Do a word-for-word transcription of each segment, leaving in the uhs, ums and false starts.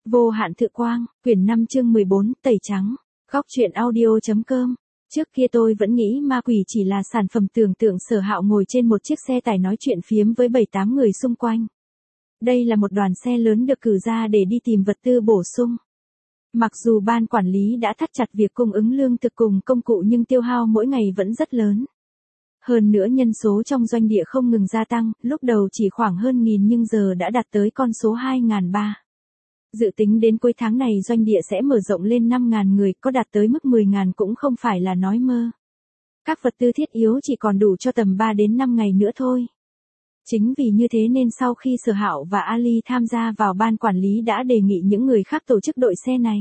Vô hạn thực quang, quyển năm chương mười bốn, tẩy trắng. Góc truyện audio.com. Trước kia tôi vẫn nghĩ ma quỷ chỉ là sản phẩm tưởng tượng Sở Hạo ngồi trên một chiếc xe tải nói chuyện phiếm với bảy tám người xung quanh. Đây là một đoàn xe lớn được cử ra để đi tìm vật tư bổ sung. Mặc dù ban quản lý đã thắt chặt việc cung ứng lương thực cùng công cụ nhưng tiêu hao mỗi ngày vẫn rất lớn. Hơn nữa nhân số trong doanh địa không ngừng gia tăng, lúc đầu chỉ khoảng hơn nghìn nhưng giờ đã đạt tới con số hai nghìn ba trăm. Dự tính đến cuối tháng này doanh địa sẽ mở rộng lên năm nghìn người, có đạt tới mức mười nghìn cũng không phải là nói mơ. Các vật tư thiết yếu chỉ còn đủ cho tầm ba đến năm ngày nữa thôi. Chính vì như thế nên sau khi Sở Hạo và Ali tham gia vào ban quản lý đã đề nghị những người khác tổ chức đội xe này.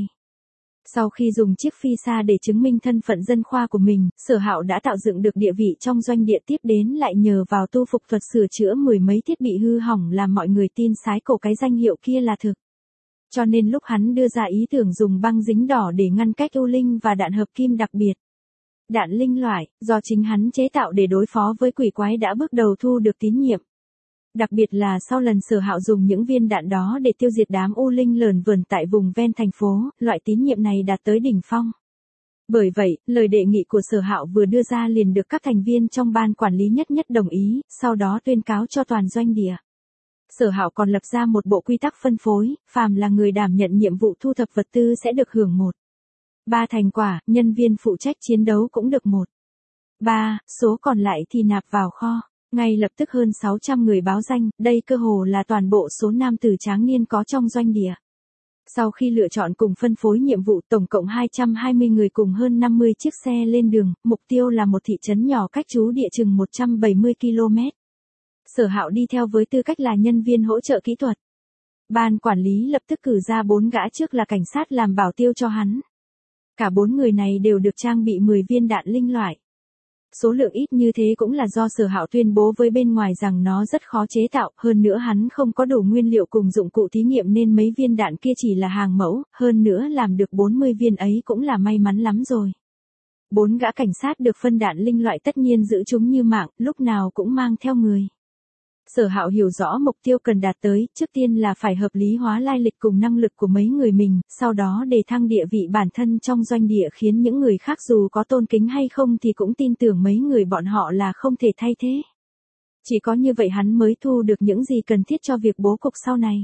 Sau khi dùng chiếc phi xa để chứng minh thân phận dân khoa của mình, Sở Hạo đã tạo dựng được địa vị trong doanh địa, tiếp đến lại nhờ vào tu phục thuật sửa chữa mười mấy thiết bị hư hỏng làm mọi người tin sái cổ cái danh hiệu kia là thực. Cho nên lúc hắn đưa ra ý tưởng dùng băng dính đỏ để ngăn cách u linh và đạn hợp kim đặc biệt. Đạn linh loại, do chính hắn chế tạo để đối phó với quỷ quái đã bước đầu thu được tín nhiệm. Đặc biệt là sau lần Sở Hạo dùng những viên đạn đó để tiêu diệt đám u linh lởn vởn tại vùng ven thành phố, loại tín nhiệm này đạt tới đỉnh phong. Bởi vậy, lời đề nghị của Sở Hạo vừa đưa ra liền được các thành viên trong ban quản lý nhất nhất đồng ý, sau đó tuyên cáo cho toàn doanh địa. Sở Hạo còn lập ra một bộ quy tắc phân phối, phàm là người đảm nhận nhiệm vụ thu thập vật tư sẽ được hưởng một. ba thành quả, nhân viên phụ trách chiến đấu cũng được một. ba, số còn lại thì nạp vào kho. Ngay lập tức hơn sáu trăm người báo danh, đây cơ hồ là toàn bộ số nam tử tráng niên có trong doanh địa. Sau khi lựa chọn cùng phân phối nhiệm vụ, tổng cộng hai trăm hai mươi người cùng hơn năm mươi chiếc xe lên đường, mục tiêu là một thị trấn nhỏ cách trú địa chừng một trăm bảy mươi ki lô mét. Sở Hạo đi theo với tư cách là nhân viên hỗ trợ kỹ thuật. Ban quản lý lập tức cử ra bốn gã trước là cảnh sát làm bảo tiêu cho hắn. Cả bốn người này đều được trang bị mười viên đạn linh loại. Số lượng ít như thế cũng là do Sở Hạo tuyên bố với bên ngoài rằng nó rất khó chế tạo, hơn nữa hắn không có đủ nguyên liệu cùng dụng cụ thí nghiệm nên mấy viên đạn kia chỉ là hàng mẫu, hơn nữa làm được bốn mươi viên ấy cũng là may mắn lắm rồi. Bốn gã cảnh sát được phân đạn linh loại tất nhiên giữ chúng như mạng, lúc nào cũng mang theo người. Sở Hạo hiểu rõ mục tiêu cần đạt tới, trước tiên là phải hợp lý hóa lai lịch cùng năng lực của mấy người mình, sau đó đề thăng địa vị bản thân trong doanh địa khiến những người khác dù có tôn kính hay không thì cũng tin tưởng mấy người bọn họ là không thể thay thế. Chỉ có như vậy hắn mới thu được những gì cần thiết cho việc bố cục sau này.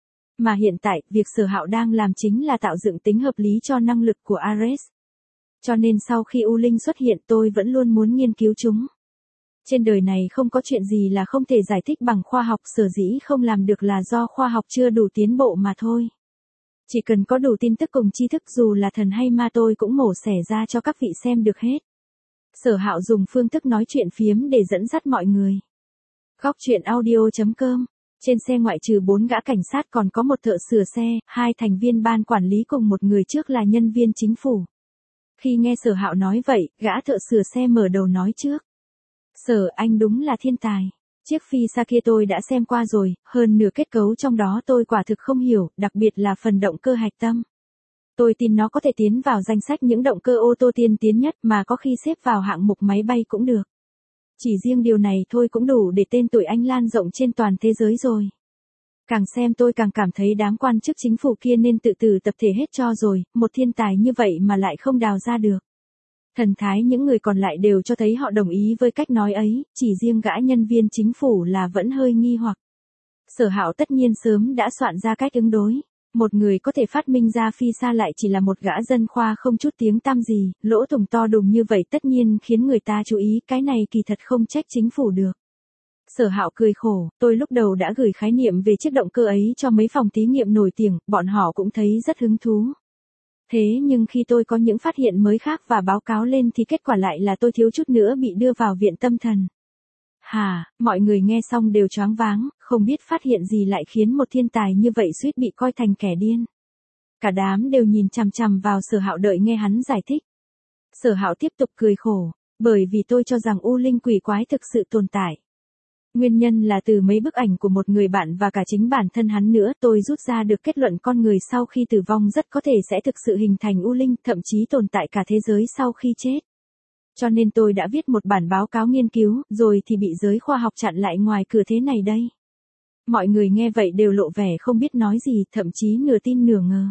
Mà hiện tại, việc Sở Hạo đang làm chính là tạo dựng tính hợp lý cho năng lực của Ares. Cho nên sau khi U Linh xuất hiện tôi vẫn luôn muốn nghiên cứu chúng. Trên đời này không có chuyện gì là không thể giải thích bằng khoa học, sở dĩ không làm được là do khoa học chưa đủ tiến bộ mà thôi. Chỉ cần có đủ tin tức cùng tri thức dù là thần hay ma tôi cũng mổ xẻ ra cho các vị xem được hết. Sở Hạo dùng phương thức nói chuyện phiếm để dẫn dắt mọi người. Góc truyện audio.com. Trên xe ngoại trừ bốn gã cảnh sát còn có một thợ sửa xe, hai thành viên ban quản lý cùng một người trước là nhân viên chính phủ. Khi nghe Sở Hạo nói vậy, gã thợ sửa xe mở đầu nói trước. Sở, anh đúng là thiên tài. Chiếc phi xa kia tôi đã xem qua rồi, hơn nửa kết cấu trong đó tôi quả thực không hiểu, đặc biệt là phần động cơ hạch tâm. Tôi tin nó có thể tiến vào danh sách những động cơ ô tô tiên tiến nhất mà có khi xếp vào hạng mục máy bay cũng được. Chỉ riêng điều này thôi cũng đủ để tên tuổi anh lan rộng trên toàn thế giới rồi. Càng xem tôi càng cảm thấy đám quan chức chính phủ kia nên tự tử tập thể hết cho rồi, một thiên tài như vậy mà lại không đào ra được. Thần thái những người còn lại đều cho thấy họ đồng ý với cách nói ấy, chỉ riêng gã nhân viên chính phủ là vẫn hơi nghi hoặc. Sở Hạo tất nhiên sớm đã soạn ra cách ứng đối. Một người có thể phát minh ra phi xa lại chỉ là một gã dân khoa không chút tiếng tăm gì, lỗ thủng to đùng như vậy tất nhiên khiến người ta chú ý, cái này kỳ thật không trách chính phủ được. Sở Hạo cười khổ, tôi lúc đầu đã gửi khái niệm về chiếc động cơ ấy cho mấy phòng thí nghiệm nổi tiếng, bọn họ cũng thấy rất hứng thú. Thế nhưng khi tôi có những phát hiện mới khác và báo cáo lên thì kết quả lại là tôi thiếu chút nữa bị đưa vào viện tâm thần. Hà, mọi người nghe xong đều choáng váng, không biết phát hiện gì lại khiến một thiên tài như vậy suýt bị coi thành kẻ điên. Cả đám đều nhìn chằm chằm vào Sở Hạo đợi nghe hắn giải thích. Sở Hạo tiếp tục cười khổ, bởi vì tôi cho rằng u linh quỷ quái thực sự tồn tại. Nguyên nhân là từ mấy bức ảnh của một người bạn và cả chính bản thân hắn nữa tôi rút ra được kết luận con người sau khi tử vong rất có thể sẽ thực sự hình thành u linh, thậm chí tồn tại cả thế giới sau khi chết. Cho nên tôi đã viết một bản báo cáo nghiên cứu, rồi thì bị giới khoa học chặn lại ngoài cửa thế này đây. Mọi người nghe vậy đều lộ vẻ không biết nói gì, thậm chí nửa tin nửa ngờ.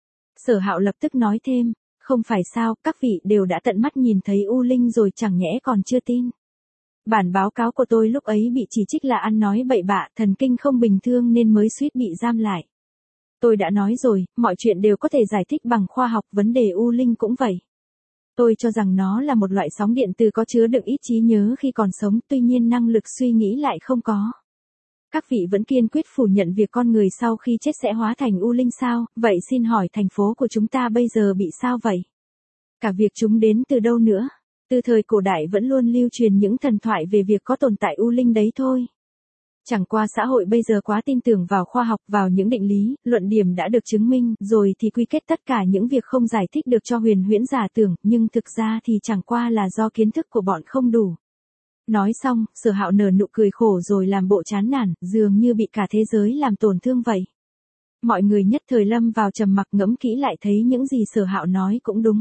Sở Hạo lập tức nói thêm, không phải sao, các vị đều đã tận mắt nhìn thấy U Linh rồi chẳng nhẽ còn chưa tin. Bản báo cáo của tôi lúc ấy bị chỉ trích là ăn nói bậy bạ, thần kinh không bình thường nên mới suýt bị giam lại. Tôi đã nói rồi, mọi chuyện đều có thể giải thích bằng khoa học, vấn đề U Linh cũng vậy. Tôi cho rằng nó là một loại sóng điện từ có chứa đựng ít trí nhớ khi còn sống, tuy nhiên năng lực suy nghĩ lại không có. Các vị vẫn kiên quyết phủ nhận việc con người sau khi chết sẽ hóa thành U Linh sao, vậy xin hỏi thành phố của chúng ta bây giờ bị sao vậy? Cả việc chúng đến từ đâu nữa? Từ thời cổ đại vẫn luôn lưu truyền những thần thoại về việc có tồn tại U Linh đấy thôi. Chẳng qua xã hội bây giờ quá tin tưởng vào khoa học, vào những định lý, luận điểm đã được chứng minh, rồi thì quy kết tất cả những việc không giải thích được cho huyền huyễn giả tưởng, nhưng thực ra thì chẳng qua là do kiến thức của bọn không đủ. Nói xong, Sở Hạo nở nụ cười khổ rồi làm bộ chán nản, dường như bị cả thế giới làm tổn thương vậy. Mọi người nhất thời lâm vào trầm mặc, ngẫm kỹ lại thấy những gì Sở Hạo nói cũng đúng.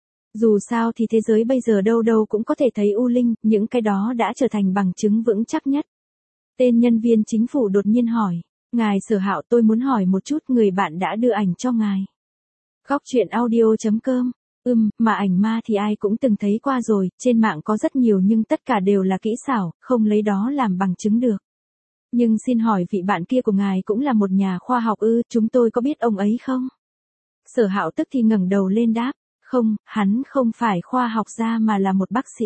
Dù sao thì thế giới bây giờ đâu đâu cũng có thể thấy U Linh, những cái đó đã trở thành bằng chứng vững chắc nhất. Tên nhân viên chính phủ đột nhiên hỏi, ngài Sở Hạo, tôi muốn hỏi một chút, người bạn đã đưa ảnh cho ngài. Góc truyện audio chấm com. Ừm, mà ảnh ma thì ai cũng từng thấy qua rồi, trên mạng có rất nhiều nhưng tất cả đều là kỹ xảo, không lấy đó làm bằng chứng được. Nhưng xin hỏi vị bạn kia của ngài cũng là một nhà khoa học ư, chúng tôi có biết ông ấy không? Sở Hạo tức thì ngẩng đầu lên đáp, không, hắn không phải khoa học gia mà là một bác sĩ.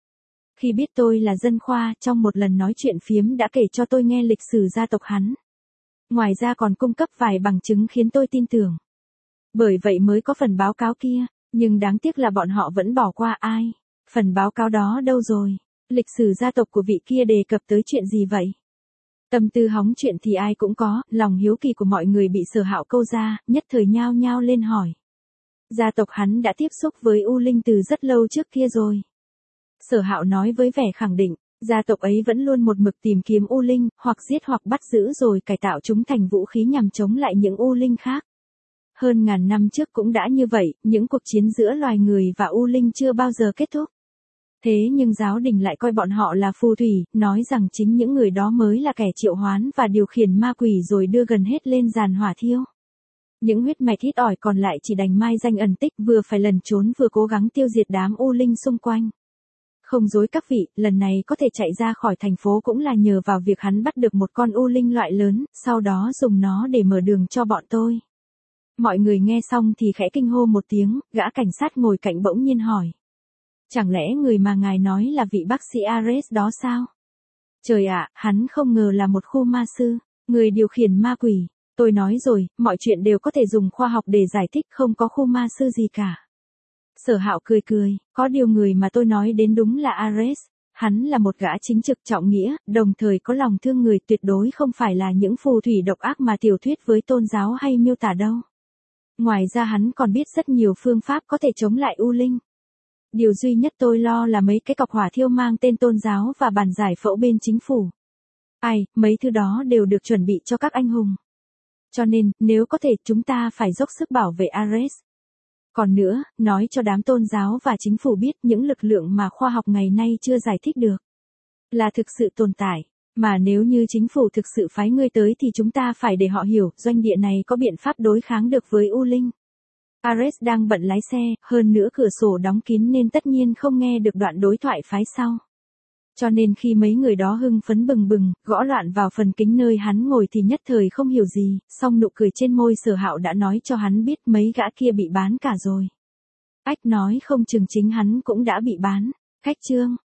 Khi biết tôi là dân khoa, trong một lần nói chuyện phiếm đã kể cho tôi nghe lịch sử gia tộc hắn. Ngoài ra còn cung cấp vài bằng chứng khiến tôi tin tưởng. Bởi vậy mới có phần báo cáo kia, nhưng đáng tiếc là bọn họ vẫn bỏ qua. Ai? Phần báo cáo đó đâu rồi? Lịch sử gia tộc của vị kia đề cập tới chuyện gì vậy? Tâm tư hóng chuyện thì ai cũng có, lòng hiếu kỳ của mọi người bị Sở Hạo câu ra, nhất thời nhao nhao lên hỏi. Gia tộc hắn đã tiếp xúc với U Linh từ rất lâu trước kia rồi. Sở Hạo nói với vẻ khẳng định, gia tộc ấy vẫn luôn một mực tìm kiếm U Linh, hoặc giết hoặc bắt giữ rồi cải tạo chúng thành vũ khí nhằm chống lại những U Linh khác. Hơn ngàn năm trước cũng đã như vậy, những cuộc chiến giữa loài người và U Linh chưa bao giờ kết thúc. Thế nhưng giáo đình lại coi bọn họ là phù thủy, nói rằng chính những người đó mới là kẻ triệu hoán và điều khiển ma quỷ rồi đưa gần hết lên giàn hỏa thiêu. Những huyết mạch ít ỏi còn lại chỉ đành mai danh ẩn tích, vừa phải lẩn trốn vừa cố gắng tiêu diệt đám U Linh xung quanh. Không dối các vị, lần này có thể chạy ra khỏi thành phố cũng là nhờ vào việc hắn bắt được một con U Linh loại lớn, sau đó dùng nó để mở đường cho bọn tôi. Mọi người nghe xong thì khẽ kinh hô một tiếng, gã cảnh sát ngồi cạnh bỗng nhiên hỏi. Chẳng lẽ người mà ngài nói là vị bác sĩ Ares đó sao? Trời ạ, hắn không ngờ là một khu ma sư, người điều khiển ma quỷ. Tôi nói rồi, mọi chuyện đều có thể dùng khoa học để giải thích, không có khu ma sư gì cả. Sở Hạo cười cười, có điều người mà tôi nói đến đúng là Ares. Hắn là một gã chính trực trọng nghĩa, đồng thời có lòng thương người, tuyệt đối không phải là những phù thủy độc ác mà tiểu thuyết với tôn giáo hay miêu tả đâu. Ngoài ra hắn còn biết rất nhiều phương pháp có thể chống lại U Linh. Điều duy nhất tôi lo là mấy cái cọc hỏa thiêu mang tên tôn giáo và bàn giải phẫu bên chính phủ. Ai, mấy thứ đó đều được chuẩn bị cho các anh hùng. Cho nên, nếu có thể, chúng ta phải dốc sức bảo vệ Ares. Còn nữa, nói cho đám tôn giáo và chính phủ biết những lực lượng mà khoa học ngày nay chưa giải thích được là thực sự tồn tại. Mà nếu như chính phủ thực sự phái ngươi tới thì chúng ta phải để họ hiểu doanh địa này có biện pháp đối kháng được với U Linh. Ares đang bận lái xe, hơn nữa cửa sổ đóng kín nên tất nhiên không nghe được đoạn đối thoại phái sau. Cho nên khi mấy người đó hưng phấn bừng bừng, gõ loạn vào phần kính nơi hắn ngồi thì nhất thời không hiểu gì, song nụ cười trên môi Sở Hạo đã nói cho hắn biết mấy gã kia bị bán cả rồi. Ách nói không chừng chính hắn cũng đã bị bán. Khách chương.